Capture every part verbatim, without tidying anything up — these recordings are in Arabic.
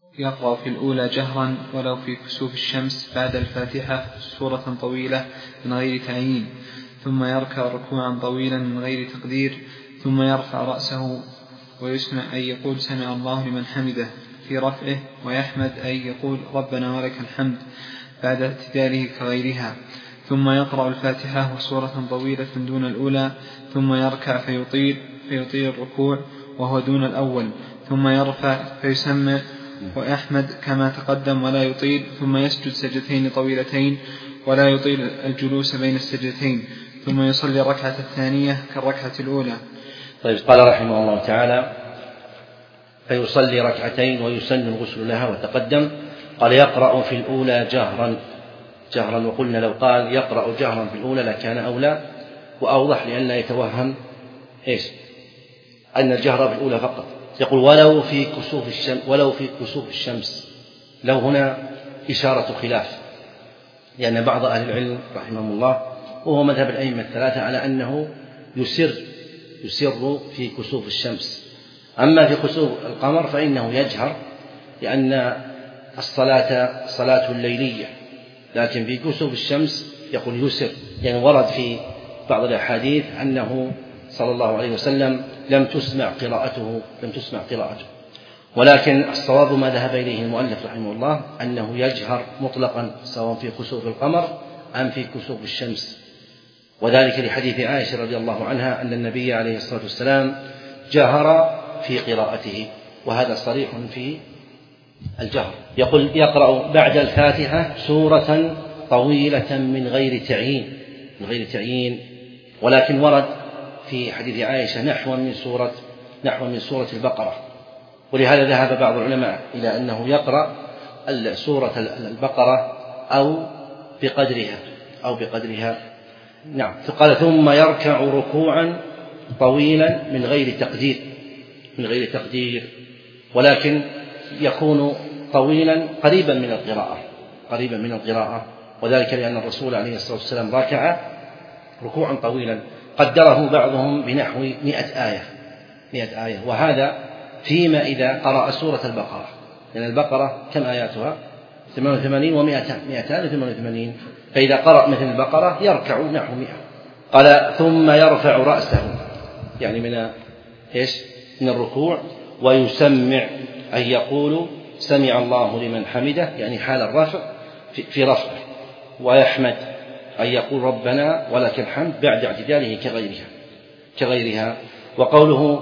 يقرأ في الأولى جهرا ولو في كسوف الشمس بعد الفاتحة سورة طويلة من غير تعيين، ثم يركع ركوعا طويلا من غير تقدير، ثم يرفع رأسه ويسمع أن يقول سمع الله لمن حمده في رفعه، ويحمد أن يقول ربنا ولك الحمد بعد اعتداله كغيرها، ثم يقرأ الفاتحة وسورة طويلة دون الأولى، ثم يركع فيطيل, فيطيل الركوع وهو دون الأول، ثم يرفع فيسمع ويحمد كما تقدم ولا يطيل، ثم يسجد سجدتين طويلتين ولا يطيل الجلوس بين السجدتين، ثم يصلي الركعة الثانية كالركعة الأولى. طيب، قال رحمه الله تعالى: فيصلي ركعتين ويسن الغسل لها، وتقدم قال يقرأ في الأولى جهرا جهرا وقلنا لو قال يقرأ جهرا في الأولى لكان أولى وأوضح، لأن لا يتوهم إيش أن الجهر في الأولى فقط. يقول ولو في كسوف الشمس ولو في كسوف الشمس لو هنا إشارة خلاف، لأن بعض أهل العلم رحمهم الله وهو مذهب الأئمة الثلاثة على أنه يسر يسر في كسوف الشمس، أما في كسوف القمر فإنه يجهر، لأن الصلاة صلاة الليلية، لكن في كسوف الشمس يقول يسر، يعني ورد في بعض الأحاديث أنه صلى الله عليه وسلم لم تسمع قراءته لم تسمع قراءته ولكن الصواب ما ذهب إليه المؤلف رحمه الله أنه يجهر مطلقا سواء في كسوف القمر أم في كسوف الشمس، وذلك لحديث عائشة رضي الله عنها أن النبي عليه الصلاة والسلام جهر في قراءته، وهذا صريح في الجهر. يقول يقرأ بعد الفاتحة سورة طويلة من غير تعيين من غير تعيين ولكن ورد في حديث عائشة نحو من سورة نحو من سورة البقرة، ولهذا ذهب بعض العلماء إلى أنه يقرأ سورة البقرة أو بقدرها أو بقدرها نعم. فقال ثم يركع ركوعا طويلا من غير تقدير من غير تقدير ولكن يكون طويلا قريبا من القراءة قريبا من القراءة وذلك لأن الرسول عليه الصلاة والسلام ركع ركوعا طويلا قدره بعضهم بنحو مئة آية مئة آية وهذا فيما إذا قرأ سورة البقرة، لأن يعني البقرة كم آياتها؟ ثمانية وثمانين ومئتان مئتان وثمانية وثمانين، فإذا قرأ مثل البقرة يركع نحو مئة. قال ثم يرفع رأسه يعني من إيش؟ من الركوع، ويسمع أن يقول سمع الله لمن حمده يعني حال الرفع في رفعه، ويحمد أن يقول ربنا ولك الحمد بعد اعتداله كغيرها كغيرها وقوله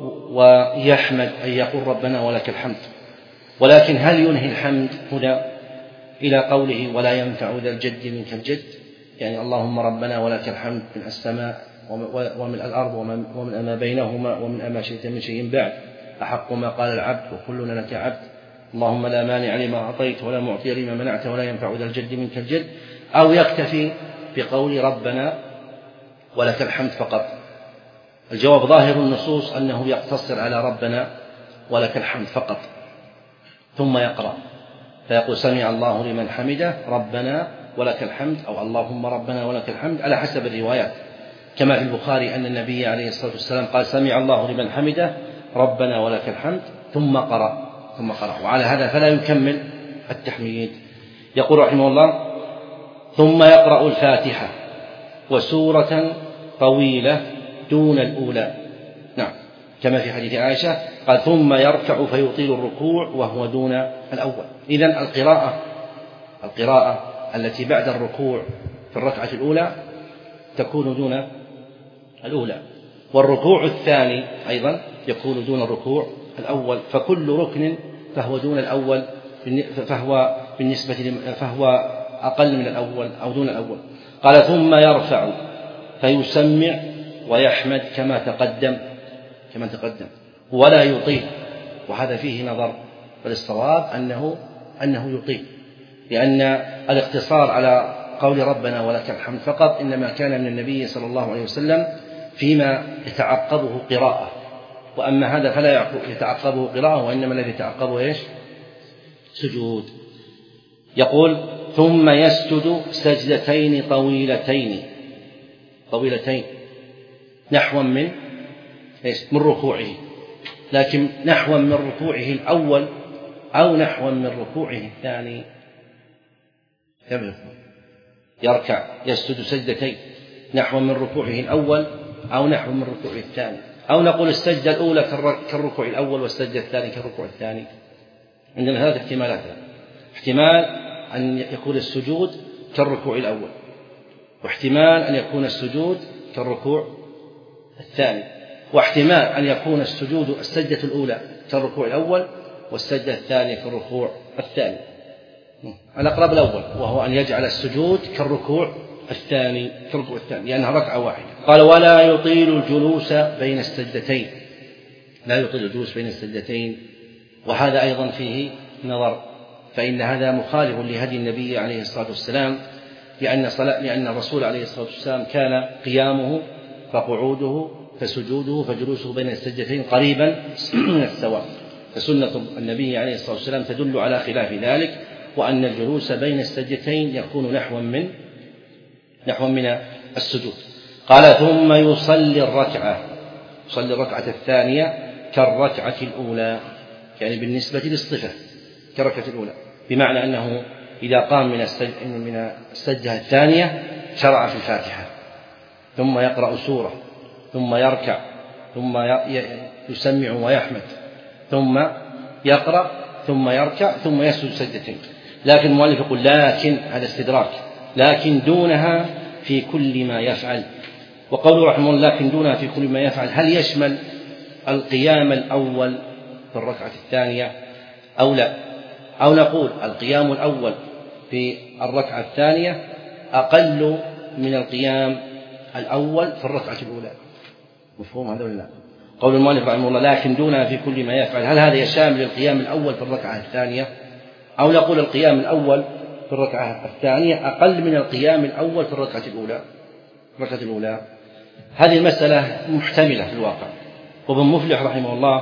ويحمد أن يقول ربنا ولك الحمد. ولكن هل ينهي الحمد هنا إلى قوله ولا ينفع ذا الجد منك الجد، يعني اللهم ربنا ولك الحمد من السماء ومن الأرض ومن ما بينهما ومن أما شئت من شيء بعد أحق ما قال العبد وكلنا لك عبد، اللهم لا مانع لما أعطيت ولا معطي لما منعت ولا ينفع ذا الجد منك الجد، أو يكتفي بقول ربنا ولك الحمد فقط؟ الجواب ظاهر النصوص أنه يقتصر على ربنا ولك الحمد فقط، ثم يقرأ فيقول سمع الله لمن حمده ربنا ولك الحمد أو اللهم ربنا ولك الحمد على حسب الروايات، كما في البخاري أن النبي عليه الصلاة والسلام قال سمع الله لمن حمده ربنا ولك الحمد ثم قرأ ثم قرأ وعلى هذا فلا يكمل التحميد. يقول رحمه الله ثم يقرأ الفاتحة وسورة طويلة دون الأولى، نعم كما في حديث عائشة قال ثم يركع فيطيل الركوع وهو دون الأول. إذن القراءة القراءة التي بعد الركوع في الركعة الأولى تكون دون الأولى، والركوع الثاني أيضا يكون دون الركوع الأول، فكل ركن فهو دون الأول فهو بالنسبة فهو أقل من الأول أو دون الأول. قال ثم يرفع فيسمع ويحمد كما تقدم كما تقدم ولا يطيل، وهذا فيه نظر، فالصواب أنه أنه يطيل، لأن الاقتصار على قول ربنا ولك الحمد فقط إنما كان من النبي صلى الله عليه وسلم فيما يتعقبه قراءة، وأما هذا فلا يتعقبه قراءة وإنما الذي يتعقبه إيش؟ سجود. يقول ثم يسجد سجدتين طويلتين طويلتين نحو من إيش؟ من ركوعه، لكن نحو من ركوعه الأول أو نحوا من ركوعه الثاني. يركع يسجد سجدتين نحو من ركوعه الأول أو نحو من ركوعه الثاني، أو نقول السجدة الأولى كالركوع الأول والسجدة الثانية كالركوع الثاني. عندنا ثلاث احتمالات: احتمال أن يكون السجود كالركوع الأول، واحتمال أن يكون السجود كالركوع الثاني، واحتمال أن يكون السجود السجدة الأولى كالركوع الأول والسجدة الثانية كالركوع الثاني. الأقرب الأول، وهو أن يجعل السجود كالركوع الثاني كالركوع الثاني لأنها ركعة واحدة. قال: ولا يطيل الجلوس بين السجدتين، لا يطيل الجلوس بين السجدتين، وهذا أيضا فيه نظر، فإن هذا مخالف لهدي النبي عليه الصلاة والسلام، لأن صلاة لأن الرسول عليه الصلاة والسلام كان قيامه فقعوده فسجوده فجلوسه بين السجدتين قريبا من السواء، فسنة النبي عليه الصلاة والسلام تدل على خلاف ذلك، وأن الجلوس بين السجدتين يكون نحو من نحو من السجود. قال: ثم يصلي الركعة يصلي الركعة الثانية كالركعة الأولى، يعني بالنسبة للصفة كالركعة الأولى، بمعنى أنه إذا قام من من السجدة الثانية شرع في الفاتحة، ثم يقرأ سورة، ثم يركع، ثم يسمع ويحمد، ثم يقرأ، ثم يركع، ثم يسجد سجدتين. لكن المؤلف يقول: لكن هذا استدراك، لكن دونها في كل ما يفعل. وقوله رحمه الله لكن دونها في كل ما يفعل، هل يشمل القيام الأول في الركعة الثانية أو لا؟ أو نقول القيام الأول في الركعة الثانية أقل من القيام الأول في الركعة الأولى. مفهوم هذا ولا لا؟ قول المؤلف رحمه الله لكن دونها في كل ما يفعل، هل هذا يشامل القيام الأول في الركعة الثانية؟ أو نقول القيام الأول في الركعة الثانية أقل من القيام الأول في الركعة الأولى الركعة الأولى هذه المسألة محتملة في الواقع. وابن مفلح رحمه الله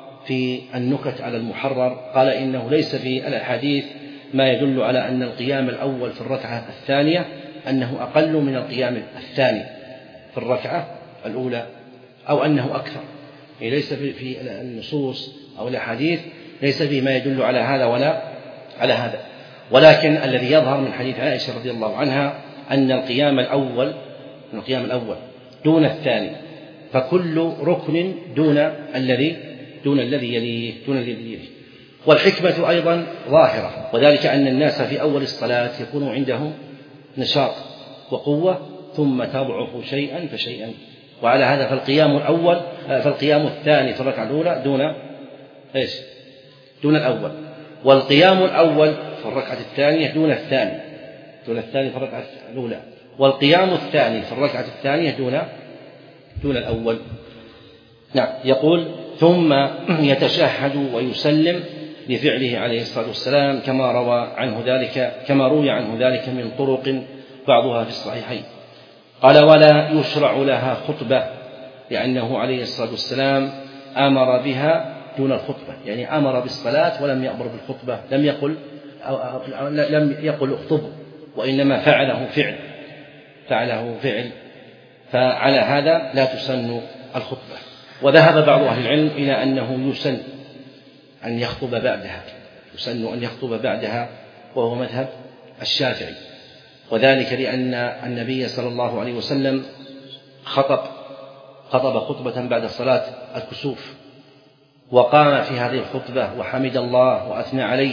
في النكت على المحرر قال: إنه ليس في الأحاديث ما يدل على أن القيام الأول في الركعة الثانية أنه أقل من القيام الثاني في الركعة الأولى، أو أنه أكثر. يعني ليس في النصوص أو الأحاديث ليس فيه ما يدل على هذا ولا على هذا، ولكن الذي يظهر من حديث عائشة رضي الله عنها أن القيام الأول القيام الأول دون الثاني، فكل ركن دون الذي دون الذي يليه دون الذي يليه. والحكمة أيضا ظاهرة، وذلك أن الناس في أول الصلاة يكون عندهم نشاط وقوة، ثم تضعف شيئا فشيئا، وعلى هذا فالقيام الأول فالقيام الثاني في الركعة الأولى دون إيش؟ دون الأول، والقيام الأول في الركعة الثانية دون الثاني دون الثاني في الركعة الأولى، والقيام الثاني في الركعة الثانية دون دون الأول. نعم. يقول: ثم يتشهد ويسلم لفعله عليه الصلاة والسلام كما روى عنه ذلك كما روي عنه ذلك من طرق بعضها في الصحيحين. قال: ولا يشرع لها خطبة، لأنه عليه الصلاة والسلام أمر بها دون الخطبة، يعني أمر بالصلاة ولم يأمر بالخطبة، لم يقل أو أو لم يقل اخطبوا، وإنما فعله فعل فعله فعل فعلى هذا لا تسن الخطبة. وذهب بعض أهل العلم إلى أنه يسن أن يخطب بعدها يسن أن يخطب بعدها وهو مذهب الشافعي، وذلك لأن النبي صلى الله عليه وسلم خطب خطب خطبة بعد صلاة الكسوف، وقام في هذه الخطبة وحمد الله وأثنى عليه،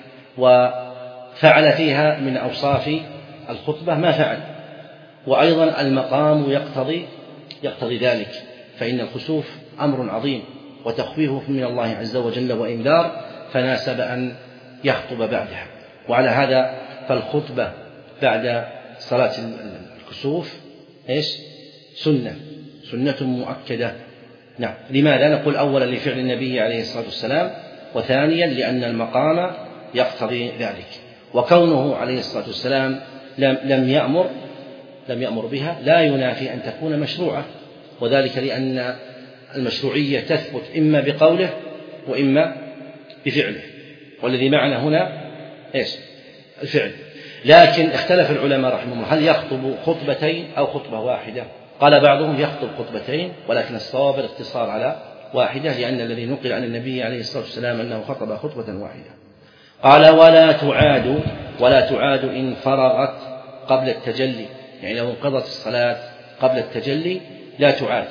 وفعل فيها من أوصاف الخطبة ما فعل. وأيضا المقام يقتضي يقتضي ذلك، فإن الكسوف أمر عظيم وتخويف من الله عز وجل وإنذار، فناسب أن يخطب بعدها. وعلى هذا فالخطبة بعد صلاة الكسوف إيش؟ سنة سنة مؤكدة. نعم. لماذا؟ نقول أولا لفعل النبي عليه الصلاة والسلام، وثانيا لأن المقام يقتضي ذلك، وكونه عليه الصلاة والسلام لم, لم يأمر لم يأمر بها لا ينافي أن تكون مشروعة، وذلك لأن المشروعية تثبت إما بقوله وإما بفعله، والذي معنا هنا إيش؟ الفعل. لكن اختلف العلماء رحمهم الله هل يخطب خطبتين أو خطبة واحدة؟ قال بعضهم يخطب خطبتين، ولكن الصواب الاقتصار على واحدة، لأن الذي نقل عن النبي عليه الصلاة والسلام أنه خطب خطبة واحدة. قال ولا تعاد ولا تعاد إن فرغت قبل التجلي، يعني لو انقضت الصلاة قبل التجلي لا تعاد،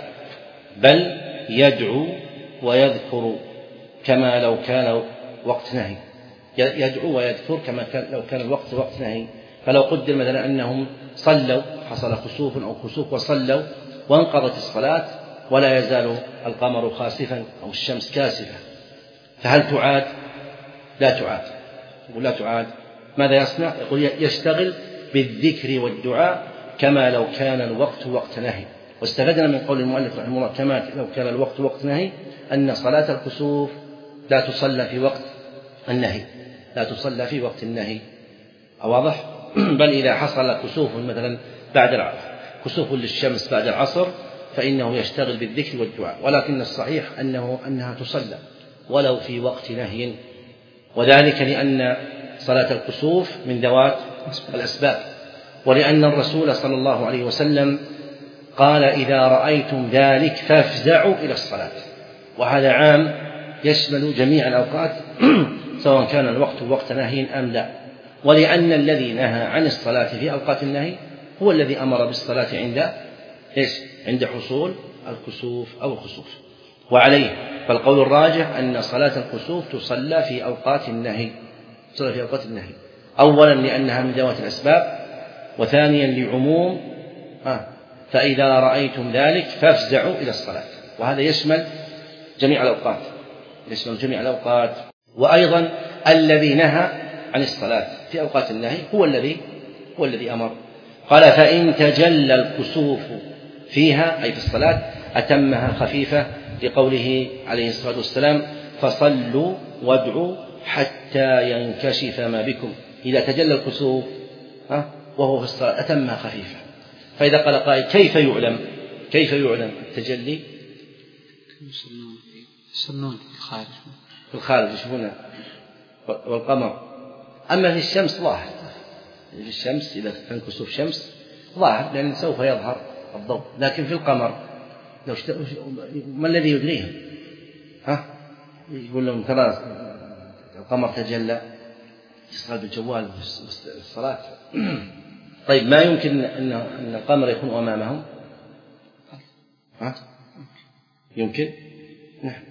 بل يدعو ويذكر كما لو كان وقت نهي، يدعو ويذكر كما كان لو كان الوقت وقت نهي. فلو قدر مثلا أنهم صلوا، حصل خسوف أو خسوف وصلوا وانقضت الصلاة ولا يزال القمر خاسفا أو الشمس كاسفة، فهل تعاد؟ لا تعاد. يقول لا تعاد. ماذا يصنع؟ يقول يشتغل بالذكر والدعاء كما لو كان الوقت وقت نهي. واستفدنا من قول المؤلف رحمه الله كما لو كان الوقت وقت نهي أن صلاة الكسوف لا تصلى في وقت النهي، لا تصلى في وقت النهي. واضح؟ بل إذا حصل كسوف مثلا بعد كسوف للشمس بعد العصر فإنه يشتغل بالذكر والدعاء، ولكن الصحيح أنه أنها تصلى ولو في وقت نهي، وذلك لأن صلاة الكسوف من ذوات الأسباب، ولأن الرسول صلى الله عليه وسلم قال إذا رأيتم ذلك فافزعوا إلى الصلاة، وهذا عام يشمل جميع الأوقات سواء كان الوقت وقت نهي أم لا، ولأن الذي نهى عن الصلاة في أوقات النهي هو الذي أمر بالصلاة عند إيش؟ عند حصول الكسوف أو الخسوف. وعليه فالقول الراجح أن صلاة الكسوف تصلى في أوقات النهي، تصلى في أوقات النهي، أولا لأنها من ذوات الأسباب، وثانيا لعموم آه فإذا رأيتم ذلك فافزعوا إلى الصلاة، وهذا يشمل جميع الأوقات، يشمل جميع الأوقات. وأيضا الذي نهى عن الصلاة في أوقات النهي هو الذي هو الذي أمر. قال فإن تجلى الكسوف فيها أي في الصلاة أتمها خفيفة، لقوله عليه الصلاة والسلام فصلوا وادعوا حتى ينكشف ما بكم. إذا تجلى الكسوف وهو في الصلاة أتمها خفيفة. فإذا قال قائل كيف يعلم كيف يعلم التجلي؟ يصلون في الخارج في الخارج يشوفون والقمر. أما في الشمس ظاهر، في الشمس إذا كان كسوف شمس ظاهر لأن سوف يظهر الضوء، لكن في القمر لو شت... ما الذي يدريهم؟ ها؟ يقول لهم ترى القمر تجلى، يشتغل بالجوال في الصلاة. طيب ما يمكن أن أن القمر يكون أمامهم؟ ها؟ يمكن؟ نعم.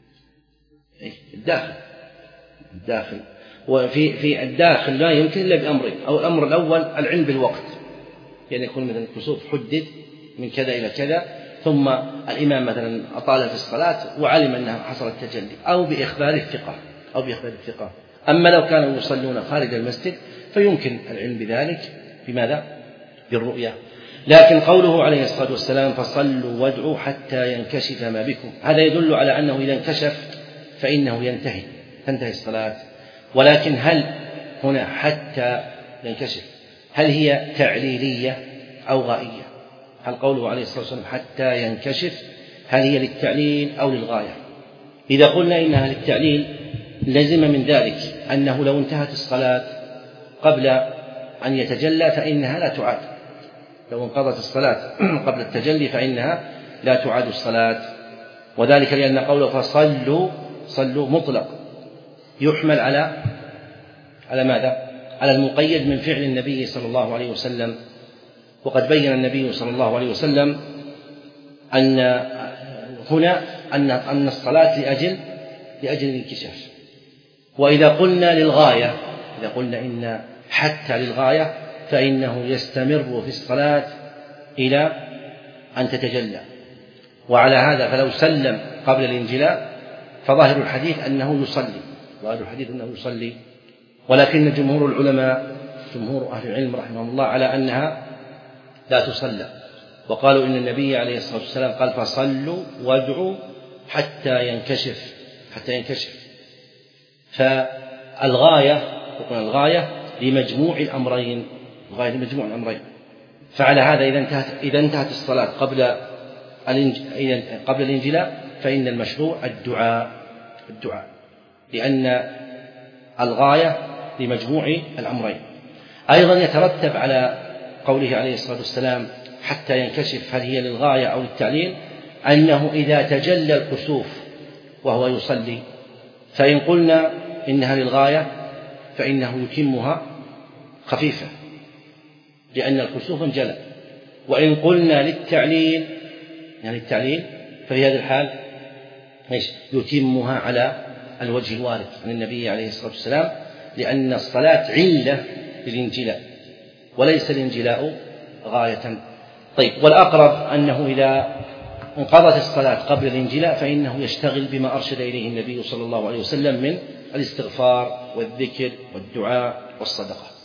أي الداخل الداخل وفي في الداخل لا يمكن إلا بأمرين، أو الأمر الأول العلم بالوقت، يعني يكون مثلا الكسوف حدد من كذا إلى كذا، ثم الإمام مثلا أطال في الصلاة وعلم أنها حصل التجلي، أو بإخبار الثقة أو بإخبار الثقة. أما لو كانوا يصلون خارج المسجد فيمكن العلم بذلك بماذا؟ بالرؤية. لكن قوله عليه الصلاة والسلام فصلوا وادعوا حتى ينكشف ما بكم، هذا يدل على أنه إذا انكشف فإنه ينتهي تنتهي الصلاة. ولكن هل هنا حتى ينكشف هل هي تعليلية أو غائية؟ هل قوله عليه الصلاة والسلام حتى ينكشف هل هي للتعليل أو للغاية؟ إذا قلنا إنها للتعليل لزم من ذلك أنه لو انتهت الصلاة قبل أن يتجلى فإنها لا تعاد، لو انقضت الصلاة قبل التجلي فإنها لا تعاد الصلاة. وذلك لأن قوله فصلوا صلوا مطلق يحمل على على ماذا؟ على المقيد من فعل النبي صلى الله عليه وسلم. وقد بين النبي صلى الله عليه وسلم أن هنا أن أن الصلاة لأجل لأجل الانكشاف. وإذا قلنا للغاية، إذا قلنا إن حتى للغاية فإنه يستمر في الصلاة إلى أن تتجلى. وعلى هذا فلو سلم قبل الانجلاء فظاهر الحديث أنه يصلي، ظاهر الحديث أنه يصلي. ولكن جمهور العلماء جمهور أهل العلم رحمهم الله على أنها لا تصلى، وقالوا إن النبي عليه الصلاة والسلام قال فصلوا وادعوا حتى ينكشف حتى ينكشف. فالغاية تكون الغاية لمجموع الأمرين، الغاية لمجموع الأمرين. فعلى هذا إذا انتهت إذا انتهت الصلاة قبل قبل الانجلاء فإن المشروع الدعاء الدعاء لأن الغاية لمجموع الأمرين. أيضا يترتب على قوله عليه الصلاة والسلام حتى ينكشف هل هي للغاية أو للتعليل أنه إذا تجلى الكسوف وهو يصلي. فإن قلنا إنها للغاية فإنه يتمها خفيفة لأن الكسوف انجلى، وإن قلنا للتعليل يعني التعليل ففي هذه الحال يتمها على الوجه الوارد عن النبي عليه الصلاة والسلام، لأن الصلاة علة للانجلاء وليس الانجلاء غاية. طيب، والأقرب أنه إذا انقضت الصلاة قبل الانجلاء فإنه يشتغل بما أرشد إليه النبي صلى الله عليه وسلم من الاستغفار والذكر والدعاء والصدقة.